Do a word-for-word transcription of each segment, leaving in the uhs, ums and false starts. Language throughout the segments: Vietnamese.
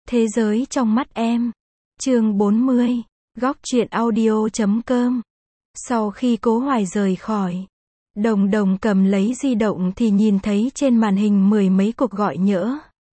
Thế giới trong mắt em. Chương bốn mươi. Góc truyện audio chấm com. Sau khi Cố Hoài rời khỏi, Đồng Đồng cầm lấy di động thì nhìn thấy trên màn hình mười mấy cuộc gọi nhỡ.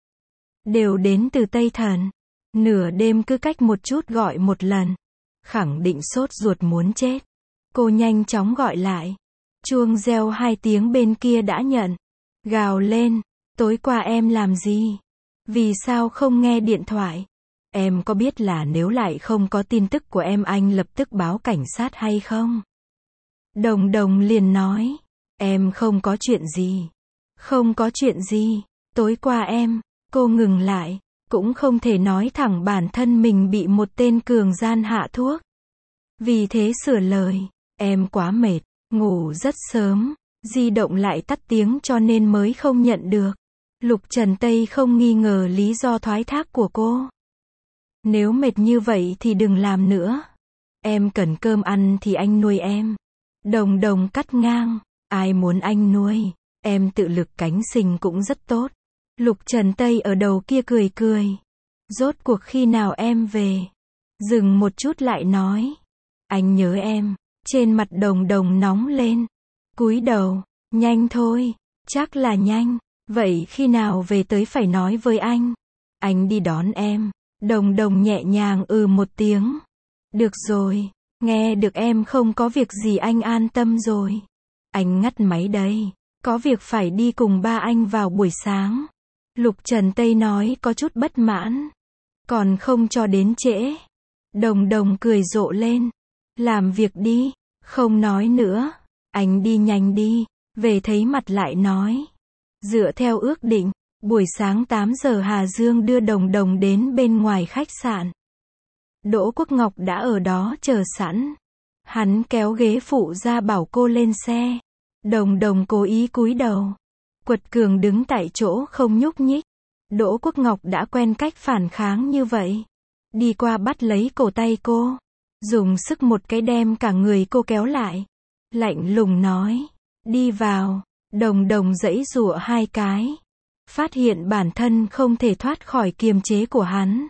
Đều đến từ Tây Thần. Nửa đêm cứ cách một chút gọi một lần. Khẳng định sốt ruột muốn chết. Cô nhanh chóng gọi lại. Chuông reo hai tiếng bên kia đã nhận. Gào lên, tối qua em làm gì? Vì sao không nghe điện thoại? Em có biết là nếu lại không có tin tức của em anh lập tức báo cảnh sát hay không? Đồng Đồng liền nói, em không có chuyện gì. Không có chuyện gì, tối qua em, cô ngừng lại, cũng không thể nói thẳng bản thân mình bị một tên cường gian hạ thuốc. Vì thế sửa lời, em quá mệt, ngủ rất sớm, di động lại tắt tiếng cho nên mới không nhận được. Lục Trần Tây không nghi ngờ lý do thoái thác của cô. Nếu mệt như vậy thì đừng làm nữa. Em cần cơm ăn thì anh nuôi em. Đồng Đồng cắt ngang, ai muốn anh nuôi, em tự lực cánh sinh cũng rất tốt. Lục Trần Tây ở đầu kia cười cười. Rốt cuộc khi nào em về? Dừng một chút lại nói, anh nhớ em. Trên mặt Đồng Đồng nóng lên. Cúi đầu, nhanh thôi, chắc là nhanh. Vậy khi nào về tới phải nói với anh. Anh đi đón em. Đồng Đồng nhẹ nhàng ừ một tiếng. Được rồi, nghe được em không có việc gì anh an tâm rồi. Anh ngắt máy đây. Có việc phải đi cùng ba anh vào buổi sáng. Lục Trần Tây nói có chút bất mãn. Còn không cho đến trễ. Đồng Đồng cười rộ lên. Làm việc đi, không nói nữa. Anh đi nhanh đi, về thấy mặt lại nói. Dựa theo ước định, buổi sáng tám giờ Hà Dương đưa Đồng Đồng đến bên ngoài khách sạn. Đỗ Quốc Ngọc đã ở đó chờ sẵn. Hắn kéo ghế phụ ra bảo cô lên xe. Đồng Đồng cố ý cúi đầu. Quật cường đứng tại chỗ không nhúc nhích. Đỗ Quốc Ngọc đã quen cách phản kháng như vậy. Đi qua bắt lấy cổ tay cô. Dùng sức một cái đem cả người cô kéo lại. Lạnh lùng nói. Đi vào. Đồng Đồng giãy giụa hai cái. Phát hiện bản thân không thể thoát khỏi kiềm chế của hắn.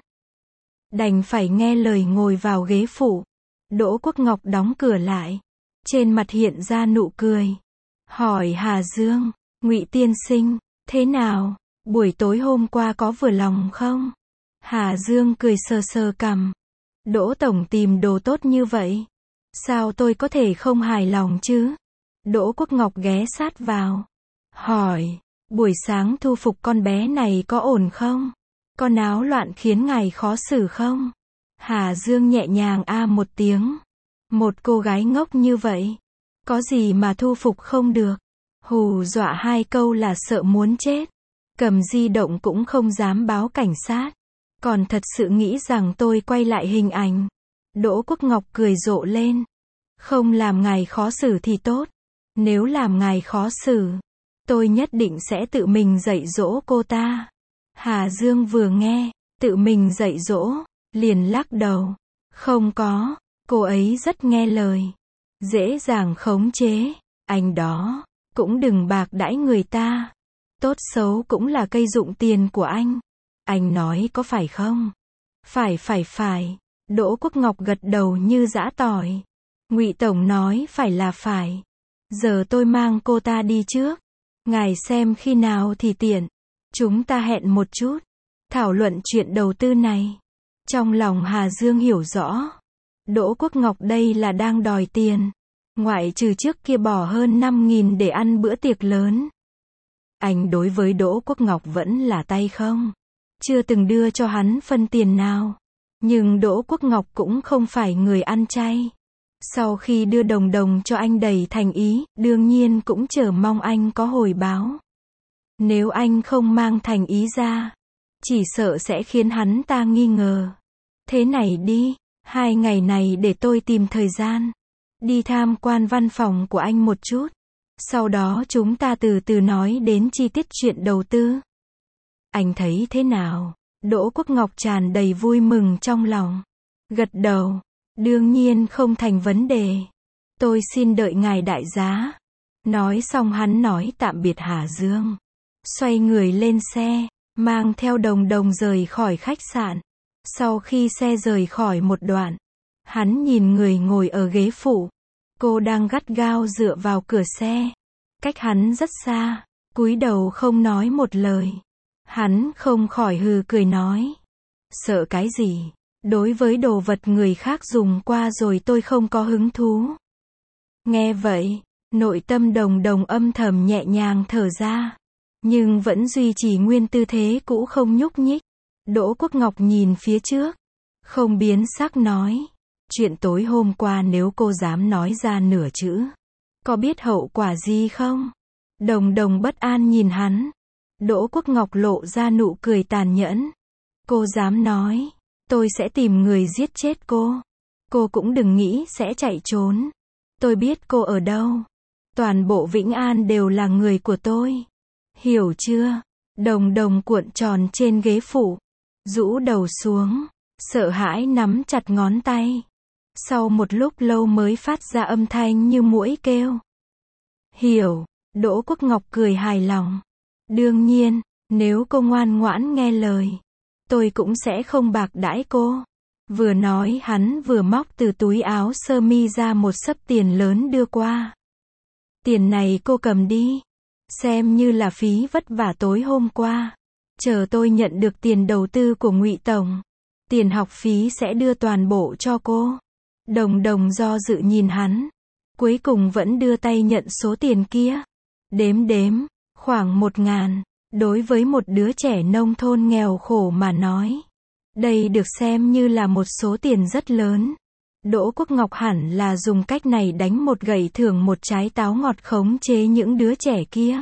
Đành phải nghe lời ngồi vào ghế phụ. Đỗ Quốc Ngọc đóng cửa lại. Trên mặt hiện ra nụ cười. Hỏi Hà Dương, Ngụy tiên sinh, thế nào? Buổi tối hôm qua có vừa lòng không? Hà Dương cười sờ sờ cằm. Đỗ tổng tìm đồ tốt như vậy. Sao tôi có thể không hài lòng chứ? Đỗ Quốc Ngọc ghé sát vào. Hỏi, buổi sáng thu phục con bé này có ổn không? Có náo loạn khiến ngài khó xử không? Hà Dương nhẹ nhàng a một tiếng. Một cô gái ngốc như vậy. Có gì mà thu phục không được? Hù dọa hai câu là sợ muốn chết. Cầm di động cũng không dám báo cảnh sát. Còn thật sự nghĩ rằng tôi quay lại hình ảnh. Đỗ Quốc Ngọc cười rộ lên. Không làm ngài khó xử thì tốt. Nếu làm ngài khó xử, tôi nhất định sẽ tự mình dạy dỗ cô ta. Hà Dương vừa nghe, tự mình dạy dỗ, liền lắc đầu. Không có, cô ấy rất nghe lời. Dễ dàng khống chế. Anh đó, cũng đừng bạc đãi người ta. Tốt xấu cũng là cây dụng tiền của anh. Anh nói có phải không? Phải phải phải. Đỗ Quốc Ngọc gật đầu như giã tỏi. Ngụy tổng nói phải là phải. Giờ tôi mang cô ta đi trước. Ngài xem khi nào thì tiện. Chúng ta hẹn một chút. Thảo luận chuyện đầu tư này. Trong lòng Hà Dương hiểu rõ. Đỗ Quốc Ngọc đây là đang đòi tiền. Ngoại trừ trước kia bỏ hơn năm nghìn để ăn bữa tiệc lớn. Anh đối với Đỗ Quốc Ngọc vẫn là tay không. Chưa từng đưa cho hắn phân tiền nào. Nhưng Đỗ Quốc Ngọc cũng không phải người ăn chay. Sau khi đưa Đồng Đồng cho anh đầy thành ý, đương nhiên cũng chờ mong anh có hồi báo. Nếu anh không mang thành ý ra, chỉ sợ sẽ khiến hắn ta nghi ngờ. Thế này đi, hai ngày này để tôi tìm thời gian. Đi tham quan văn phòng của anh một chút. Sau đó chúng ta từ từ nói đến chi tiết chuyện đầu tư. Anh thấy thế nào? Đỗ Quốc Ngọc tràn đầy vui mừng trong lòng. Gật đầu. Đương nhiên không thành vấn đề. Tôi xin đợi ngài đại giá. Nói xong hắn nói tạm biệt Hà Dương. Xoay người lên xe. mang theo Đồng Đồng rời khỏi khách sạn. Sau khi xe rời khỏi một đoạn, hắn nhìn người ngồi ở ghế phụ. Cô đang gắt gao dựa vào cửa xe, cách hắn rất xa, cúi đầu không nói một lời. Hắn không khỏi hừ cười nói, sợ cái gì, đối với đồ vật người khác dùng qua rồi tôi không có hứng thú. Nghe vậy, nội tâm Đồng Đồng âm thầm nhẹ nhàng thở ra, nhưng vẫn duy trì nguyên tư thế cũ không nhúc nhích. Đỗ Quốc Ngọc nhìn phía trước, không biến sắc nói, chuyện tối hôm qua nếu cô dám nói ra nửa chữ, có biết hậu quả gì không? Đồng Đồng bất an nhìn hắn. Đỗ Quốc Ngọc lộ ra nụ cười tàn nhẫn. Cô dám nói, tôi sẽ tìm người giết chết cô. Cô cũng đừng nghĩ sẽ chạy trốn. Tôi biết cô ở đâu. Toàn bộ Vĩnh An đều là người của tôi. Hiểu chưa? Đồng Đồng cuộn tròn trên ghế phụ, rũ đầu xuống, sợ hãi nắm chặt ngón tay. Sau một lúc lâu mới phát ra âm thanh như muỗi kêu. Hiểu. Đỗ Quốc Ngọc cười hài lòng. Đương nhiên, nếu cô ngoan ngoãn nghe lời, tôi cũng sẽ không bạc đãi cô. Vừa nói hắn vừa móc từ túi áo sơ mi ra một xấp tiền lớn đưa qua. Tiền này cô cầm đi, xem như là phí vất vả tối hôm qua. Chờ tôi nhận được tiền đầu tư của Ngụy tổng, tiền học phí sẽ đưa toàn bộ cho cô. Đồng Đồng do dự nhìn hắn, cuối cùng vẫn đưa tay nhận số tiền kia. Đếm đếm, khoảng một ngàn. Đối với một đứa trẻ nông thôn nghèo khổ mà nói, đây được xem như là một số tiền rất lớn. Đỗ Quốc Ngọc hẳn là dùng cách này đánh một gậy thưởng một trái táo ngọt khống chế những đứa trẻ kia.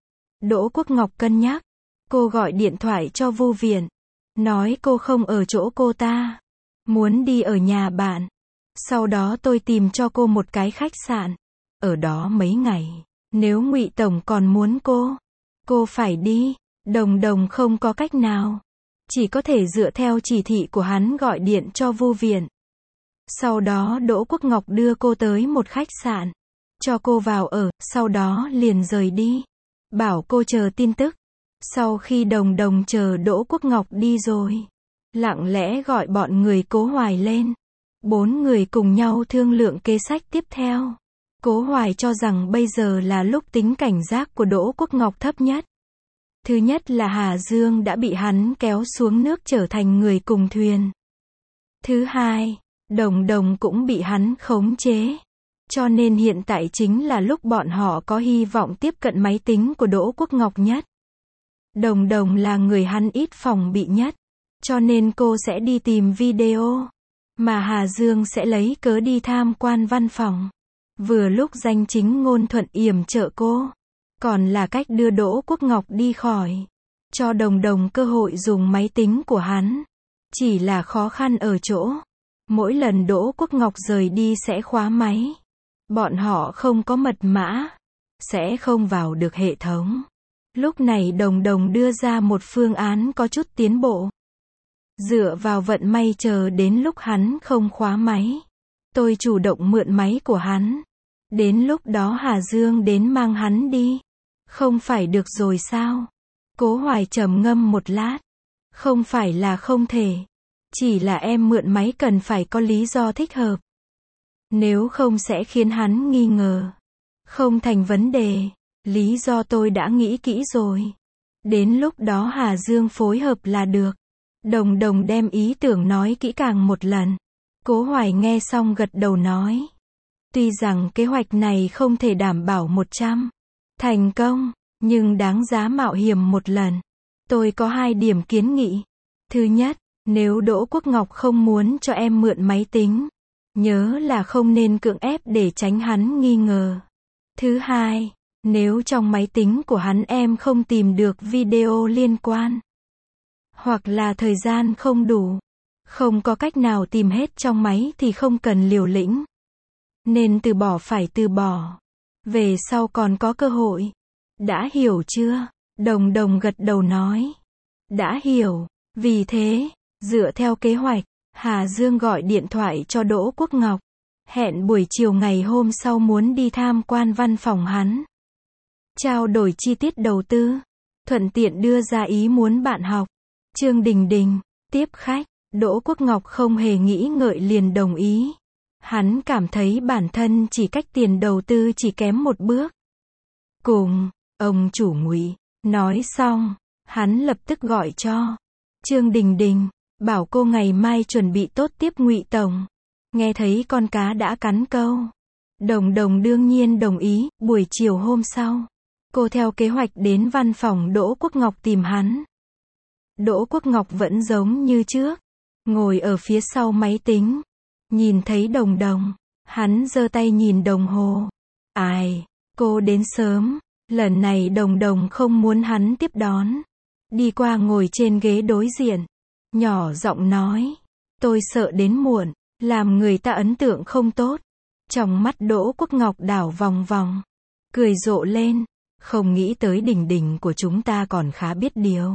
Đỗ Quốc Ngọc cân nhắc. Cô gọi điện thoại cho Vu Viện, nói cô không ở chỗ cô ta, muốn đi ở nhà bạn. Sau đó tôi tìm cho cô một cái khách sạn, ở đó mấy ngày. Nếu Ngụy tổng còn muốn cô, cô phải đi. Đồng Đồng không có cách nào, chỉ có thể dựa theo chỉ thị của hắn gọi điện cho Vu Viện. Sau đó Đỗ Quốc Ngọc đưa cô tới một khách sạn, cho cô vào ở, sau đó liền rời đi, bảo cô chờ tin tức. Sau khi Đồng Đồng chờ Đỗ Quốc Ngọc đi rồi, lặng lẽ gọi bọn người Cố Hoài lên. Bốn người cùng nhau thương lượng kế sách tiếp theo. Cố Hoài cho rằng bây giờ là lúc tính cảnh giác của Đỗ Quốc Ngọc thấp nhất. Thứ nhất là Hà Dương đã bị hắn kéo xuống nước trở thành người cùng thuyền. Thứ hai, Đồng Đồng cũng bị hắn khống chế. Cho nên hiện tại chính là lúc bọn họ có hy vọng tiếp cận máy tính của Đỗ Quốc Ngọc nhất. Đồng Đồng là người hắn ít phòng bị nhất, cho nên cô sẽ đi tìm video, mà Hà Dương sẽ lấy cớ đi tham quan văn phòng. Vừa lúc danh chính ngôn thuận yểm trợ cô, còn là cách đưa Đỗ Quốc Ngọc đi khỏi, cho Đồng Đồng cơ hội dùng máy tính của hắn. Chỉ là khó khăn ở chỗ, mỗi lần Đỗ Quốc Ngọc rời đi sẽ khóa máy. Bọn họ không có mật mã, sẽ không vào được hệ thống. Lúc này Đồng Đồng đưa ra một phương án có chút tiến bộ. Dựa vào vận may chờ đến lúc hắn không khóa máy, tôi chủ động mượn máy của hắn. Đến lúc đó Hà Dương đến mang hắn đi. Không phải được rồi sao? Cố Hoài trầm ngâm một lát. Không phải là không thể. Chỉ là em mượn máy cần phải có lý do thích hợp. Nếu không sẽ khiến hắn nghi ngờ. Không thành vấn đề. Lý do tôi đã nghĩ kỹ rồi. Đến lúc đó Hà Dương phối hợp là được. Đồng Đồng đem ý tưởng nói kỹ càng một lần. Cố Hoài nghe xong gật đầu nói. Tuy rằng kế hoạch này không thể đảm bảo một trăm thành công, nhưng đáng giá mạo hiểm một lần. Tôi có hai điểm kiến nghị. Thứ nhất, nếu Đỗ Quốc Ngọc không muốn cho em mượn máy tính, nhớ là không nên cưỡng ép để tránh hắn nghi ngờ. Thứ hai, nếu trong máy tính của hắn em không tìm được video liên quan, hoặc là thời gian không đủ, không có cách nào tìm hết trong máy thì không cần liều lĩnh. Nên từ bỏ phải từ bỏ. Về sau còn có cơ hội. Đã hiểu chưa? Đồng Đồng gật đầu nói. Đã hiểu. Vì thế, dựa theo kế hoạch, Hà Dương gọi điện thoại cho Đỗ Quốc Ngọc. Hẹn buổi chiều ngày hôm sau muốn đi tham quan văn phòng hắn. Trao đổi chi tiết đầu tư. thuận tiện đưa ra ý muốn bạn học. Trương Đình Đình, tiếp khách, Đỗ Quốc Ngọc không hề nghĩ ngợi liền đồng ý. Hắn cảm thấy bản thân chỉ cách tiền đầu tư chỉ kém một bước. Cùng, ông chủ Ngụy, nói xong, hắn lập tức gọi cho Trương Đình Đình, bảo cô ngày mai chuẩn bị tốt tiếp Ngụy tổng. Nghe thấy con cá đã cắn câu. Đồng Đồng đương nhiên đồng ý, buổi chiều hôm sau, cô theo kế hoạch đến văn phòng Đỗ Quốc Ngọc tìm hắn. Đỗ Quốc Ngọc vẫn giống như trước, ngồi ở phía sau máy tính. Nhìn thấy Đồng Đồng, hắn giơ tay nhìn đồng hồ. Ai, cô đến sớm, lần này Đồng Đồng không muốn hắn tiếp đón. Đi qua ngồi trên ghế đối diện, nhỏ giọng nói, tôi sợ đến muộn, làm người ta ấn tượng không tốt. Trong mắt Đỗ Quốc Ngọc đảo vòng vòng, cười rộ lên, không nghĩ tới Đình Đình của chúng ta còn khá biết điều.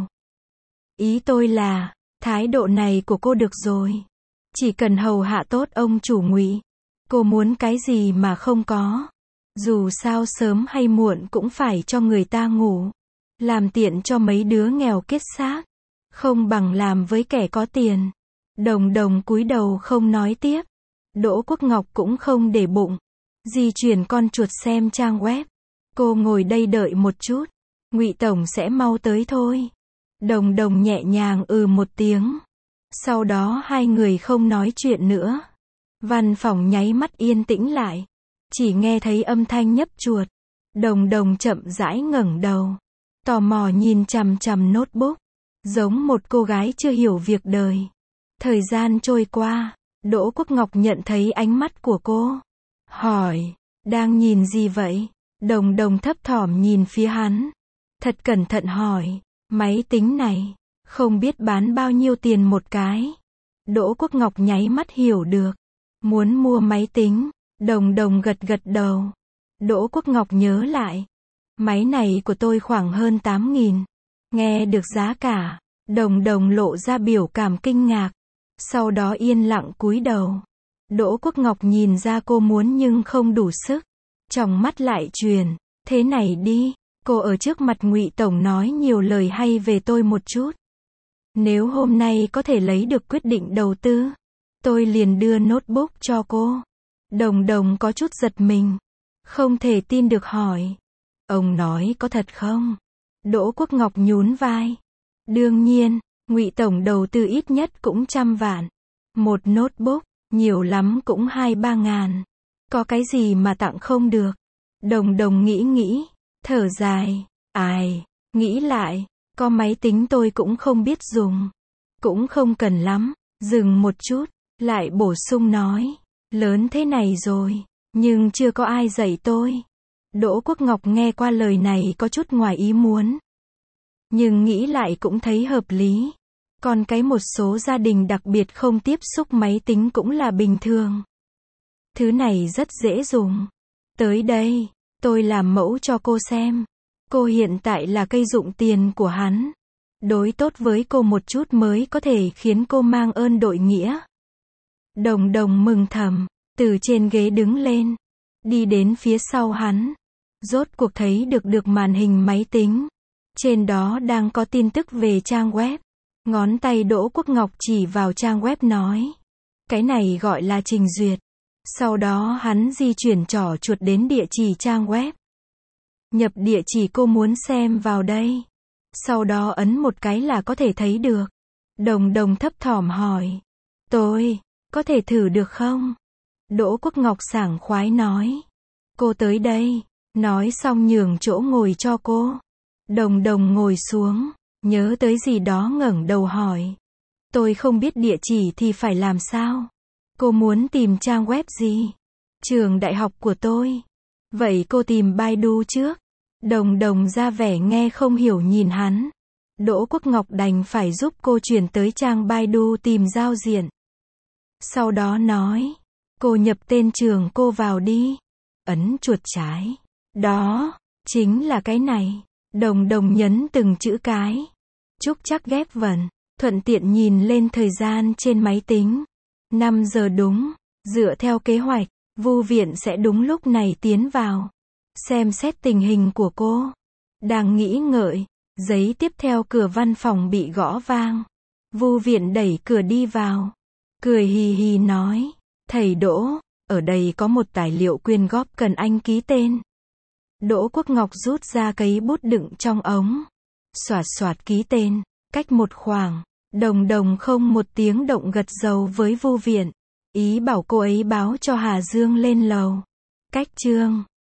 Ý tôi là, thái độ này của cô được rồi. Chỉ cần hầu hạ tốt ông chủ Ngụy. Cô muốn cái gì mà không có. Dù sao sớm hay muộn cũng phải cho người ta ngủ. Làm tiện cho mấy đứa nghèo kết xác. Không bằng làm với kẻ có tiền. Đồng Đồng cúi đầu không nói tiếp. Đỗ Quốc Ngọc cũng không để bụng. Di chuyển con chuột xem trang web. Cô ngồi đây đợi một chút. Ngụy tổng sẽ mau tới thôi. Đồng Đồng nhẹ nhàng ừ một tiếng. Sau đó hai người không nói chuyện nữa. Văn phòng nháy mắt yên tĩnh lại. Chỉ nghe thấy âm thanh nhấp chuột. Đồng Đồng chậm rãi ngẩng đầu. Tò mò nhìn chằm chằm notebook. Giống một cô gái chưa hiểu việc đời. Thời gian trôi qua. Đỗ Quốc Ngọc nhận thấy ánh mắt của cô. Hỏi, đang nhìn gì vậy? Đồng Đồng thấp thỏm nhìn phía hắn. Thật cẩn thận hỏi, máy tính này, không biết bán bao nhiêu tiền một cái. Đỗ Quốc Ngọc nháy mắt hiểu được. Muốn mua máy tính. Đồng Đồng gật gật đầu. Đỗ Quốc Ngọc nhớ lại. Máy này của tôi khoảng hơn tám nghìn. Nghe được giá cả. Đồng Đồng lộ ra biểu cảm kinh ngạc. Sau đó yên lặng cúi đầu. Đỗ Quốc Ngọc nhìn ra cô muốn nhưng không đủ sức. Trong mắt lại truyền. Thế này đi. Cô ở trước mặt Ngụy tổng nói nhiều lời hay về tôi một chút. Nếu hôm nay có thể lấy được quyết định đầu tư, tôi liền đưa notebook cho cô. Đồng Đồng có chút giật mình. Không thể tin được hỏi. Ông nói có thật không? Đỗ Quốc Ngọc nhún vai. Đương nhiên, Ngụy tổng đầu tư ít nhất cũng trăm vạn. Một notebook, nhiều lắm cũng hai ba ngàn. Có cái gì mà tặng không được? Đồng Đồng nghĩ nghĩ, thở dài. Ai, nghĩ lại, có máy tính tôi cũng không biết dùng. Cũng không cần lắm. Dừng một chút, lại bổ sung nói. Lớn thế này rồi, nhưng chưa có ai dạy tôi. Đỗ Quốc Ngọc nghe qua lời này có chút ngoài ý muốn. Nhưng nghĩ lại cũng thấy hợp lý. Còn cái một số gia đình đặc biệt không tiếp xúc máy tính cũng là bình thường. Thứ này rất dễ dùng. Tới đây, tôi làm mẫu cho cô xem. Cô hiện tại là cây dụng tiền của hắn. Đối tốt với cô một chút mới có thể khiến cô mang ơn đội nghĩa. Đồng Đồng mừng thầm, từ trên ghế đứng lên, đi đến phía sau hắn. Rốt cuộc thấy được được màn hình máy tính. Trên đó đang có tin tức về trang web. Ngón tay Đỗ Quốc Ngọc chỉ vào trang web nói. Cái này gọi là trình duyệt. Sau đó hắn di chuyển trỏ chuột đến địa chỉ trang web. Nhập địa chỉ cô muốn xem vào đây. Sau đó ấn một cái là có thể thấy được. Đồng Đồng thấp thỏm hỏi. Tôi, có thể thử được không? Đỗ Quốc Ngọc sảng khoái nói. Cô tới đây. Nói xong nhường chỗ ngồi cho cô. Đồng Đồng ngồi xuống. Nhớ tới gì đó ngẩng đầu hỏi. Tôi không biết địa chỉ thì phải làm sao? Cô muốn tìm trang web gì? Trường đại học của tôi. Vậy cô tìm Baidu trước. Đồng Đồng ra vẻ nghe không hiểu nhìn hắn. Đỗ Quốc Ngọc đành phải giúp cô chuyển tới trang Baidu tìm giao diện. Sau đó nói. Cô nhập tên trường cô vào đi. Ấn chuột trái. Đó, chính là cái này. Đồng Đồng nhấn từng chữ cái. Chúc chắc ghép vần. Thuận tiện nhìn lên thời gian trên máy tính. năm giờ đúng. Dựa theo kế hoạch, Vu Viện sẽ đúng lúc này tiến vào. Xem xét tình hình của cô. Đang nghĩ ngợi, Giấy tiếp theo cửa văn phòng bị gõ vang. Vu Viện đẩy cửa đi vào. Cười hì hì nói. Thầy Đỗ, ở đây có một tài liệu quyên góp cần anh ký tên. Đỗ Quốc Ngọc rút ra cây bút đựng trong ống. Xoạt xoạt ký tên. Cách một khoảng, Đồng Đồng không một tiếng động gật đầu với Vu Viện. Ý bảo cô ấy báo cho Hà Dương lên lầu. Cách chương